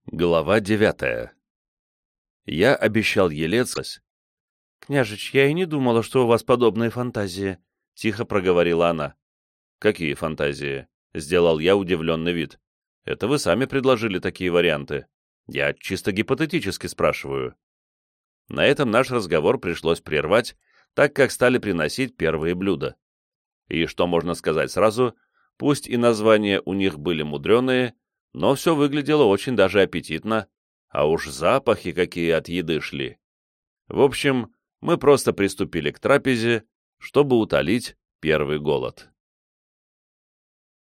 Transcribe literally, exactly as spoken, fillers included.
Глава девятая. Я обещал Елецкой. «Княжич, я и не думала, что у вас подобные фантазии», — тихо проговорила она. «Какие фантазии?» — сделал я удивленный вид. «Это вы сами предложили такие варианты. Я чисто гипотетически спрашиваю». На этом наш разговор пришлось прервать, так как стали приносить первые блюда. И что можно сказать сразу, пусть и названия у них были мудреные, но все выглядело очень даже аппетитно, а уж запахи какие от еды шли. В общем, мы просто приступили к трапезе, чтобы утолить первый голод.